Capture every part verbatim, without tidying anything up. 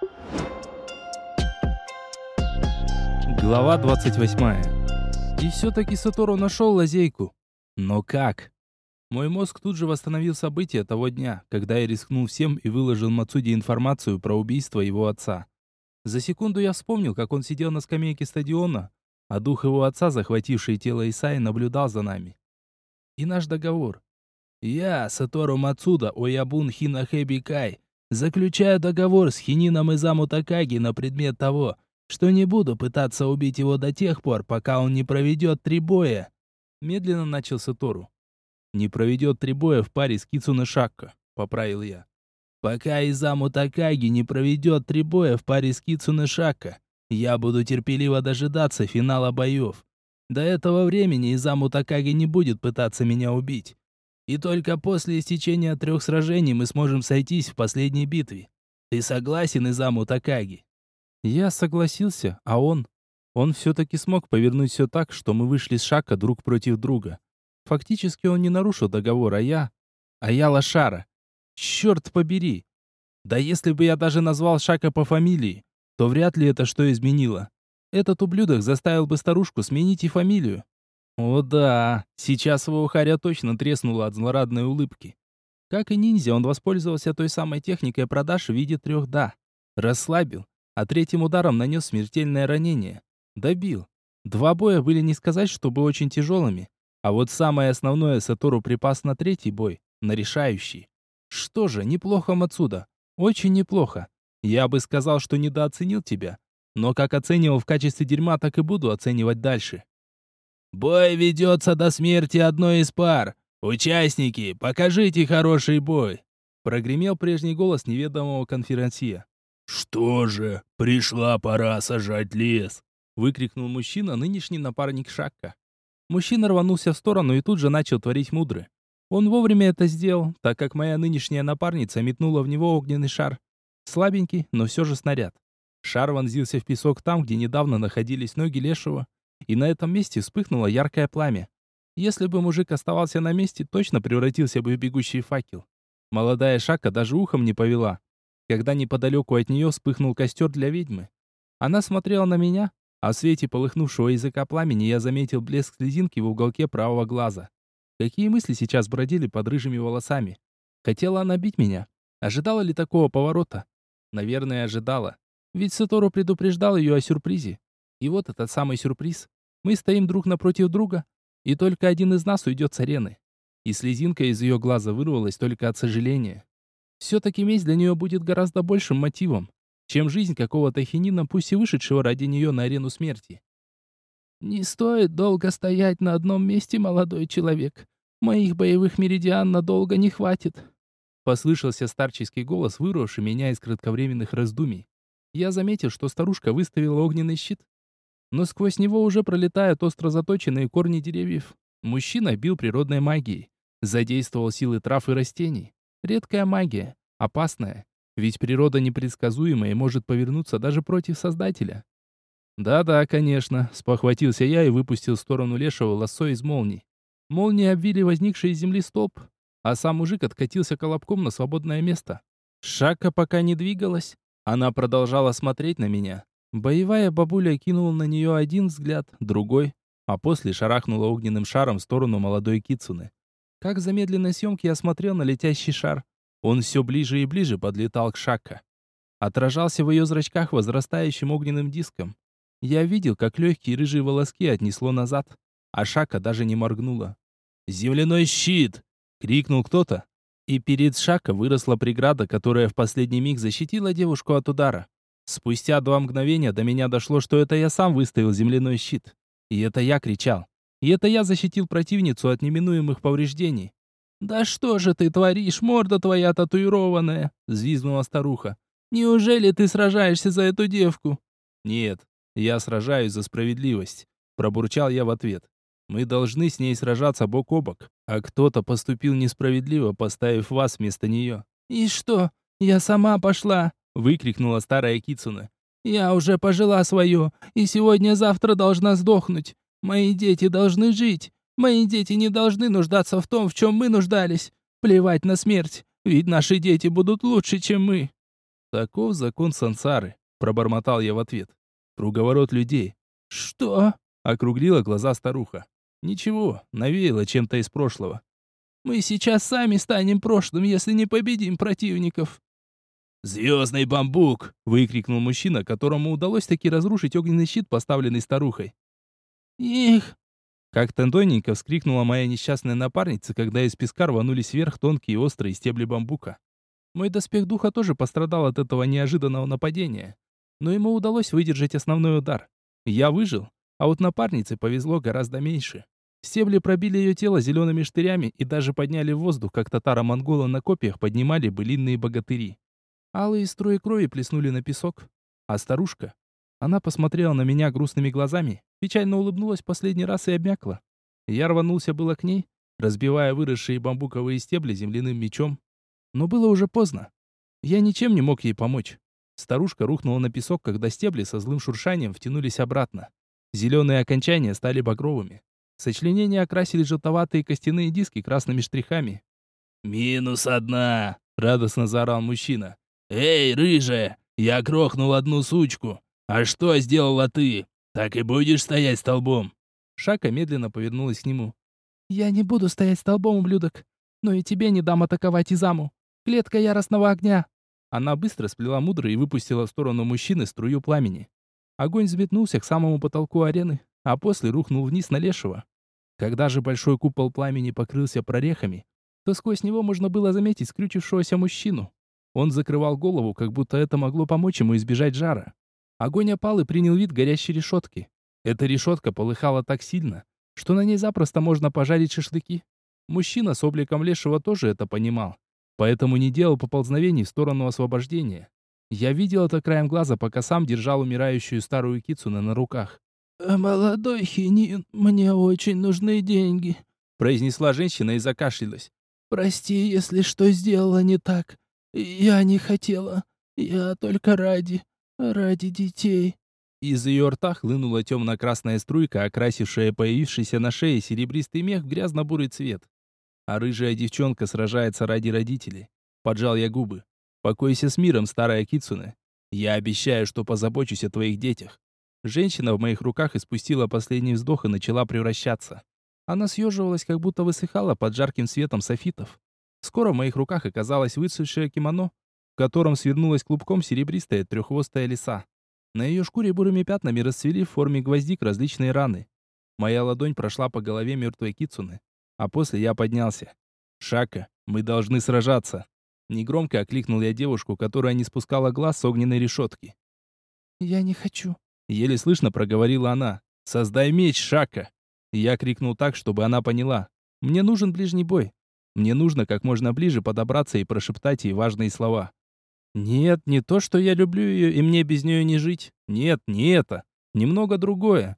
Глава двадцать восьмая. И все-таки Сатору нашел лазейку. Но как? Мой мозг тут же восстановил события того дня, когда я рискнул всем и выложил Мацуде информацию про убийство его отца. За секунду я вспомнил, как он сидел на скамейке стадиона, а дух его отца, захвативший тело Исаи, наблюдал за нами. И наш договор. Я, Сатору Мацуда Оябун Хинахэби Кай, заключаю договор с Хинином Изаму Такаги на предмет того, что не буду пытаться убить его до тех пор, пока он не проведет три боя. Медленно начал Сатору. Не проведет три боя в паре с Кицуне Шакко, поправил я. Пока Изаму Такаги не проведет три боя в паре с Кицуне Шакко, я буду терпеливо дожидаться финала боев. До этого времени Изаму Такаги не будет пытаться меня убить. И только после истечения трех сражений мы сможем сойтись в последней битве. Ты согласен, Изаму Такаги? Я согласился, а он... Он все-таки смог повернуть все так, что мы вышли с Шакко друг против друга. Фактически он не нарушил договор, а я... А я лошара. Черт побери! Да если бы я даже назвал Шакко по фамилии, то вряд ли это что изменило. Этот ублюдок заставил бы старушку сменить и фамилию. О да, сейчас его ухаря точно треснуло от злорадной улыбки. Как и ниндзя, он воспользовался той самой техникой продаж в виде трех «да». Расслабил, а третьим ударом нанес смертельное ранение. Добил. Два боя были не сказать, чтобы очень тяжелыми, а вот самое основное Сатору припас на третий бой, на решающий. Что же, неплохо, Мацуда. Очень неплохо. Я бы сказал, что недооценил тебя, но как оценивал в качестве дерьма, так и буду оценивать дальше. Бой ведется до смерти одной из пар. Участники, покажите хороший бой. Прогремел прежний голос неведомого конферансье. «Что же, пришла пора сажать лес!» Выкрикнул мужчина, нынешний напарник Шакко. Мужчина рванулся в сторону и тут же начал творить мудры. Он вовремя это сделал, так как моя нынешняя напарница метнула в него огненный шар. Слабенький, но все же снаряд. Шар вонзился в песок там, где недавно находились ноги лешего, и на этом месте вспыхнуло яркое пламя. Если бы мужик оставался на месте, точно превратился бы в бегущий факел. Молодая Шакко даже ухом не повела, когда неподалеку от нее вспыхнул костер для ведьмы. Она смотрела на меня, а в свете полыхнувшего языка пламени я заметил блеск слезинки в уголке правого глаза. Какие мысли сейчас бродили под рыжими волосами? Хотела она бить меня? Ожидала ли такого поворота? Наверное, ожидала. Ведь Сатору предупреждал ее о сюрпризе. И вот этот самый сюрприз. Мы стоим друг напротив друга, и только один из нас уйдет с арены. И слезинка из ее глаза вырвалась только от сожаления. Все-таки месть для нее будет гораздо большим мотивом, чем жизнь какого-то хинина, пусть и вышедшего ради нее на арену смерти. «Не стоит долго стоять на одном месте, молодой человек. Моих боевых меридиан надолго не хватит», послышался старческий голос, вырвавший меня из кратковременных раздумий. Я заметил, что старушка выставила огненный щит, но сквозь него уже пролетают остро заточенные корни деревьев. Мужчина бил природной магией, задействовал силы трав и растений. Редкая магия, опасная, ведь природа непредсказуема и может повернуться даже против Создателя. «Да-да, конечно», — спохватился я и выпустил в сторону лешего лассо из молний. Молнии обвили возникший из земли столб, а сам мужик откатился колобком на свободное место. Шакко пока не двигалась. Она продолжала смотреть на меня. Боевая бабуля кинула на нее один взгляд, другой, а после шарахнула огненным шаром в сторону молодой Кицуне. Как в замедленной съемке я смотрел на летящий шар. Он все ближе и ближе подлетал к Шакко. Отражался в ее зрачках возрастающим огненным диском. Я видел, как легкие рыжие волоски отнесло назад, а Шакко даже не моргнула. «Земляной щит!» — крикнул кто-то. И перед Шакко выросла преграда, которая в последний миг защитила девушку от удара. Спустя два мгновения до меня дошло, что это я сам выставил земляной щит. И это я кричал. И это я защитил противницу от неминуемых повреждений. «Да что же ты творишь, морда твоя татуированная!» — взвизгнула старуха. «Неужели ты сражаешься за эту девку?» «Нет, я сражаюсь за справедливость», — пробурчал я в ответ. «Мы должны с ней сражаться бок о бок, а кто-то поступил несправедливо, поставив вас вместо нее». «И что, я сама пошла?» — выкрикнула старая Кицуне. «Я уже пожила свое, и сегодня-завтра должна сдохнуть. Мои дети должны жить. Мои дети не должны нуждаться в том, в чем мы нуждались. Плевать на смерть, ведь наши дети будут лучше, чем мы». Таков закон сансары, пробормотал я в ответ. Круговорот людей. Что? Округлила глаза старуха. Ничего, навеяло чем-то из прошлого. Мы сейчас сами станем прошлым, если не победим противников. «Звездный бамбук!» — выкрикнул мужчина, которому удалось таки разрушить огненный щит, поставленный старухой. «Их!» — как-то тоненько вскрикнула моя несчастная напарница, когда из песка рванулись вверх тонкие острые стебли бамбука. Мой доспех духа тоже пострадал от этого неожиданного нападения, но ему удалось выдержать основной удар. Я выжил, а вот напарнице повезло гораздо меньше. Стебли пробили ее тело зелеными штырями и даже подняли в воздух, как татаро-монголы на копьях поднимали былинные богатыри. Алые струи крови плеснули на песок. А старушка? Она посмотрела на меня грустными глазами, печально улыбнулась последний раз и обмякла. Я рванулся было к ней, разбивая выросшие бамбуковые стебли земляным мечом. Но было уже поздно. Я ничем не мог ей помочь. Старушка рухнула на песок, когда стебли со злым шуршанием втянулись обратно. Зеленые окончания стали багровыми. Сочленения окрасили желтоватые костяные диски красными штрихами. «Минус одна!» — радостно заорал мужчина. «Эй, рыжая, я грохнул одну сучку. А что сделала ты? Так и будешь стоять столбом?» Шака медленно повернулась к нему. «Я не буду стоять столбом, ублюдок. Но и тебе не дам атаковать Изаму. Клетка яростного огня!» Она быстро сплела мудро и выпустила в сторону мужчины струю пламени. Огонь взметнулся к самому потолку арены, а после рухнул вниз на лешего. Когда же большой купол пламени покрылся прорехами, то сквозь него можно было заметить скрючившегося мужчину. Он закрывал голову, как будто это могло помочь ему избежать жара. Огонь опал и принял вид горящей решетки. Эта решетка полыхала так сильно, что на ней запросто можно пожарить шашлыки. Мужчина с обликом лешего тоже это понимал, поэтому не делал поползновений в сторону освобождения. Я видел это краем глаза, пока сам держал умирающую старую кицуне на руках. «Молодой хинин, мне очень нужны деньги», — произнесла женщина и закашлялась. «Прости, если что сделала не так. Я не хотела. Я только ради... ради детей». Из ее рта хлынула темно-красная струйка, окрасившая появившийся на шее серебристый мех в грязно-бурый цвет. А рыжая девчонка сражается ради родителей. Поджал я губы. «Покойся с миром, старая кицуне. Я обещаю, что позабочусь о твоих детях». Женщина в моих руках испустила последний вздох и начала превращаться. Она съеживалась, как будто высыхала под жарким светом софитов. Скоро в моих руках оказалось выцветшее кимоно, в котором свернулась клубком серебристая треххвостая лиса. На ее шкуре бурыми пятнами расцвели в форме гвоздик различные раны. Моя ладонь прошла по голове мертвой кицуны, а после я поднялся. «Шака, мы должны сражаться!» Негромко окликнул я девушку, которая не спускала глаз с огненной решетки. «Я не хочу», — еле слышно проговорила она. «Создай меч, Шака!» Я крикнул так, чтобы она поняла. «Мне нужен ближний бой. Мне нужно как можно ближе подобраться и прошептать ей важные слова. Нет, не то, что я люблю ее, и мне без нее не жить. Нет, не это. Немного другое».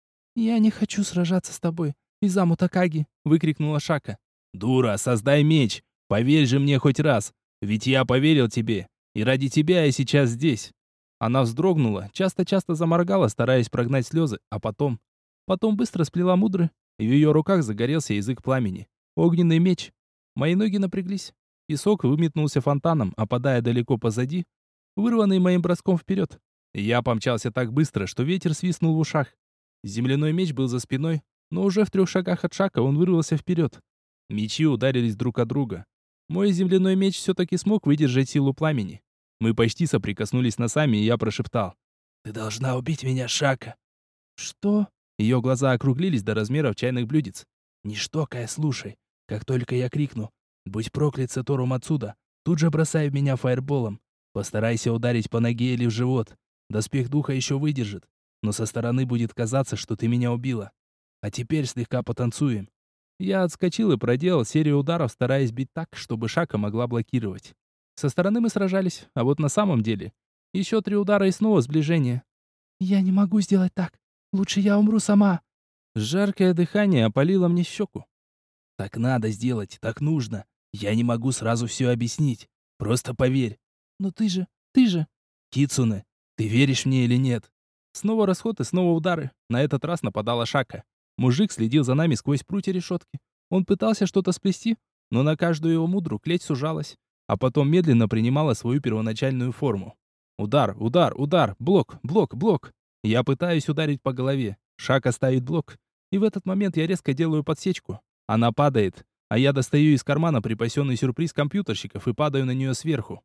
«Я не хочу сражаться с тобой, Изаму Такаги», — выкрикнула Шака. «Дура, создай меч! Поверь же мне хоть раз! Ведь я поверил тебе, и ради тебя я сейчас здесь!» Она вздрогнула, часто-часто заморгала, стараясь прогнать слезы, а потом... Потом быстро сплела мудры, и в ее руках загорелся язык пламени. Огненный меч. Мои ноги напряглись. Песок выметнулся фонтаном, опадая далеко позади, вырванный моим броском вперед. Я помчался так быстро, что ветер свистнул в ушах. Земляной меч был за спиной, но уже в трех шагах от Шака он вырвался вперед. Мечи ударились друг от друга. Мой земляной меч все-таки смог выдержать силу пламени. Мы почти соприкоснулись носами, и я прошептал. «Ты должна убить меня, Шака!» «Что?» Ее глаза округлились до размеров чайных блюдец. «Не штокай, слушай. Как только я крикну «Будь проклят, Сатору Мацуда!», тут же бросай в меня фаерболом. Постарайся ударить по ноге или в живот. Доспех духа еще выдержит, но со стороны будет казаться, что ты меня убила. А теперь слегка потанцуем». Я отскочил и проделал серию ударов, стараясь бить так, чтобы Шака могла блокировать. Со стороны мы сражались, а вот на самом деле... Еще три удара и снова сближение. «Я не могу сделать так. Лучше я умру сама». Жаркое дыхание опалило мне щеку. «Так надо сделать, так нужно. Я не могу сразу все объяснить. Просто поверь». «Но ты же, ты же...» «Кицуне, ты веришь мне или нет?» Снова расход и снова удары. На этот раз нападала Шака. Мужик следил за нами сквозь прутья решетки. Он пытался что-то сплести, но на каждую его мудру клеть сужалась. а потом медленно принимала свою первоначальную форму. Удар, удар, удар, блок, блок, блок. Я пытаюсь ударить по голове. Шака ставит блок. И в этот момент я резко делаю подсечку. Она падает, а я достаю из кармана припасенный сюрприз компьютерщиков и падаю на нее сверху.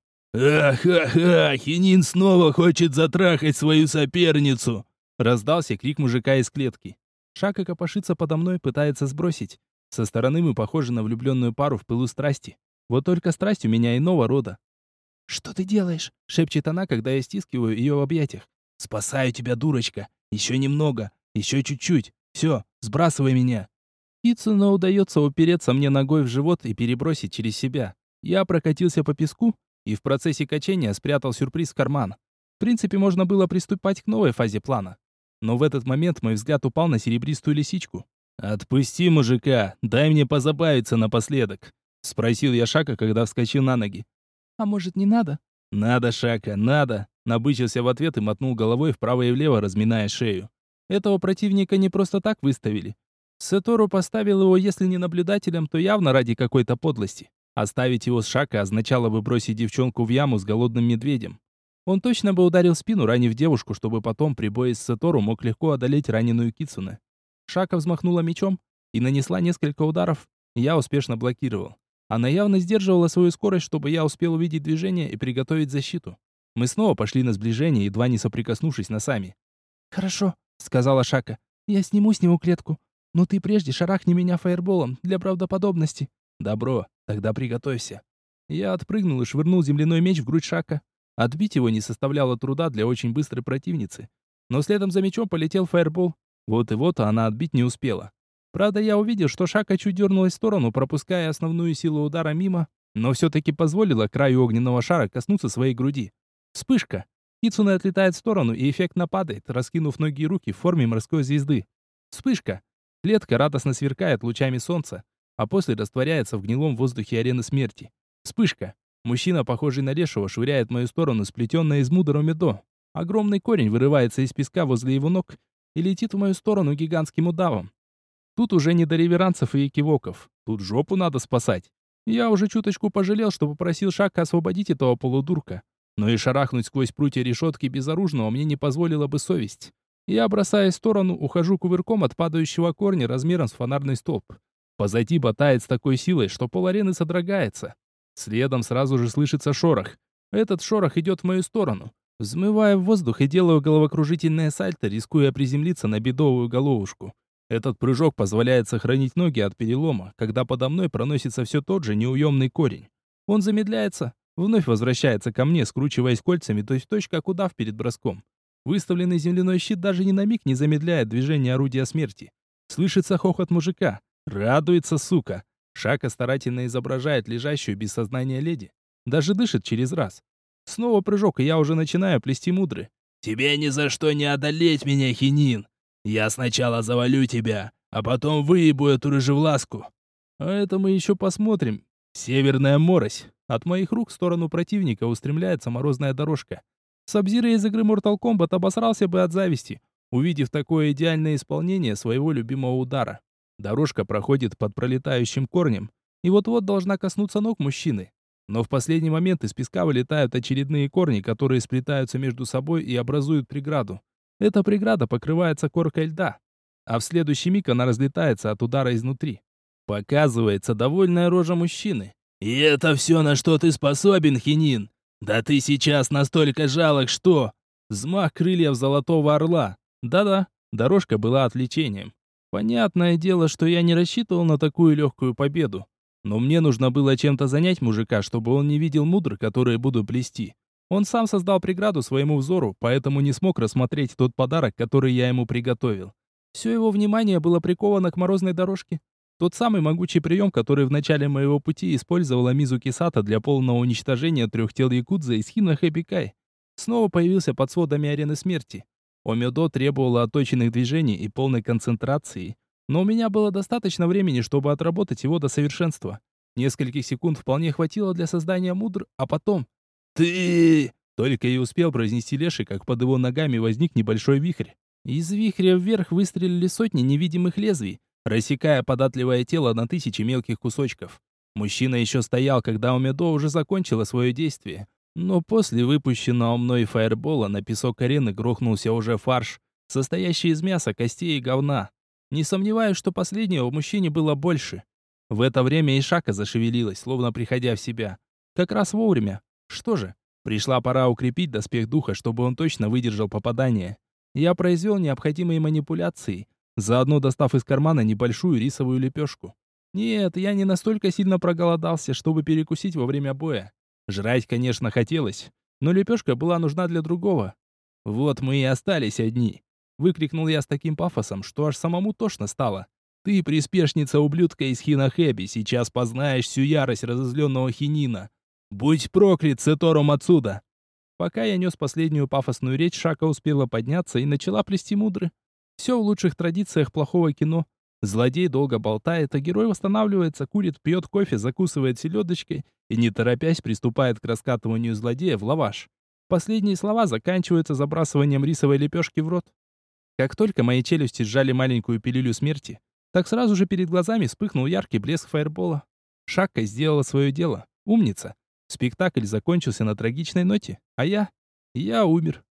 «Ах-ха-ха! Хинин снова хочет затрахать свою соперницу!» Раздался крик мужика из клетки. Шака копошится подо мной, пытается сбросить. Со стороны мы похожи на влюбленную пару в пылу страсти. Вот только страсть у меня иного рода. «Что ты делаешь?» — шепчет она, когда я стискиваю ее в объятиях. «Спасаю тебя, дурочка! Еще немного! Еще чуть-чуть! Все, сбрасывай меня!» Кицуне удается упереться мне ногой в живот и перебросить через себя. Я прокатился по песку и в процессе качения спрятал сюрприз в карман. В принципе, можно было приступать к новой фазе плана. Но в этот момент мой взгляд упал на серебристую лисичку. «Отпусти мужика, дай мне позабавиться напоследок», — спросил я Шака, когда вскочил на ноги. «А может, не надо?» «Надо, Шака, надо», — набычился в ответ и мотнул головой вправо и влево, разминая шею. Этого противника не просто так выставили. Сатору поставил его, если не наблюдателем, то явно ради какой-то подлости. Оставить его с Шака означало бы бросить девчонку в яму с голодным медведем. Он точно бы ударил в спину, ранив девушку, чтобы потом при бое с Сатору мог легко одолеть раненую Кицуне. Шака взмахнула мечом и нанесла несколько ударов. Я успешно блокировал. Она явно сдерживала свою скорость, чтобы я успел увидеть движение и приготовить защиту. Мы снова пошли на сближение, едва не соприкоснувшись носами. «Хорошо», — сказала Шака. «Я сниму с него клетку. Но ты прежде шарахни меня фаерболом для правдоподобности». «Добро, тогда приготовься». Я отпрыгнул и швырнул земляной меч в грудь Шака. Отбить его не составляло труда для очень быстрой противницы. Но следом за мечом полетел фаербол. Вот и вот она отбить не успела. Правда, я увидел, что Шака чуть дернулась в сторону, пропуская основную силу удара мимо, но все-таки позволила краю огненного шара коснуться своей груди. Вспышка. Кицуне отлетает в сторону и эффектно падает, раскинув ноги и руки в форме морской звезды. Вспышка. Клетка радостно сверкает лучами солнца, а после растворяется в гнилом воздухе арены смерти. Вспышка. Мужчина, похожий на лешего, швыряет в мою сторону сплетенное из мудро медо. Огромный корень вырывается из песка возле его ног и летит в мою сторону гигантским удавом. Тут уже не до реверансов и экивоков. Тут жопу надо спасать. Я уже чуточку пожалел, что попросил Шака освободить этого полудурка. Но и шарахнуть сквозь прутья решетки безоружного мне не позволила бы совесть. Я, бросаясь в сторону, ухожу кувырком от падающего корня размером с фонарный столб. Позади ботает с такой силой, что пол арены содрогается. Следом сразу же слышится шорох. Этот шорох идет в мою сторону. Взмывая в воздух и делаю головокружительное сальто, рискуя приземлиться на бедовую головушку. Этот прыжок позволяет сохранить ноги от перелома, когда подо мной проносится все тот же неуемный корень. Он замедляется, вновь возвращается ко мне, скручиваясь кольцами точь-в-точь, как удав перед броском. Выставленный земляной щит даже ни на миг не замедляет движение орудия смерти. Слышится хохот мужика. Радуется, сука. Шака старательно изображает лежащую без сознания леди. Даже дышит через раз. Снова прыжок, и я уже начинаю плести мудры. «Тебе ни за что не одолеть меня, Хинин! Я сначала завалю тебя, а потом выебу эту рыжевласку!» А это мы еще посмотрим. Северная морось. От моих рук в сторону противника устремляется морозная дорожка. Сабзиро из игры Mortal Kombat обосрался бы от зависти, увидев такое идеальное исполнение своего любимого удара. Дорожка проходит под пролетающим корнем и вот-вот должна коснуться ног мужчины. Но в последний момент из песка вылетают очередные корни, которые сплетаются между собой и образуют преграду. Эта преграда покрывается коркой льда, а в следующий миг она разлетается от удара изнутри. Показывается довольная рожа мужчины. «И это все, на что ты способен, Хинин? Да ты сейчас настолько жалок, что...» Взмах крыльев золотого орла. Да-да, дорожка была отвлечением. Понятное дело, что я не рассчитывал на такую легкую победу. Но мне нужно было чем-то занять мужика, чтобы он не видел мудр, которые буду плести. Он сам создал преграду своему взору, поэтому не смог рассмотреть тот подарок, который я ему приготовил. Все его внимание было приковано к морозной дорожке. Тот самый могучий прием, который в начале моего пути использовала Мизуки Сато для полного уничтожения трех тел якудза из Хина Хэби Кай, снова появился под сводами арены смерти. Омёдо требовало отточенных движений и полной концентрации, но у меня было достаточно времени, чтобы отработать его до совершенства. Нескольких секунд вполне хватило для создания мудр, а потом... «Ты...» Только и успел произнести Леший, как под его ногами возник небольшой вихрь. Из вихря вверх выстрелили сотни невидимых лезвий, рассекая податливое тело на тысячи мелких кусочков. Мужчина еще стоял, когда Умедо уже закончила свое действие. Но после выпущенного мной фаербола на песок арены грохнулся уже фарш, состоящий из мяса, костей и говна. Не сомневаюсь, что последнего в мужчине было больше. В это время Ишака зашевелилась, словно приходя в себя. Как раз вовремя. Что же, пришла пора укрепить доспех духа, чтобы он точно выдержал попадание. Я произвел необходимые манипуляции, заодно достав из кармана небольшую рисовую лепешку. Нет, я не настолько сильно проголодался, чтобы перекусить во время боя. Жрать, конечно, хотелось, но лепешка была нужна для другого. Вот мы и остались одни. Выкрикнул я с таким пафосом, что аж самому тошно стало. Ты, приспешница ублюдка из Хинахэби, сейчас познаешь всю ярость разозленного хинина. Будь проклят, Сетору отсюда. Пока я нес последнюю пафосную речь, Шака успела подняться и начала плести мудры. Все в лучших традициях плохого кино. Злодей долго болтает, а герой восстанавливается, курит, пьет кофе, закусывает селедочкой и, не торопясь, приступает к раскатыванию злодея в лаваш. Последние слова заканчиваются забрасыванием рисовой лепешки в рот. Как только мои челюсти сжали маленькую пилюлю смерти, так сразу же перед глазами вспыхнул яркий блеск фаербола. Шакка сделала свое дело. Умница. Спектакль закончился на трагичной ноте, а я... Я умер.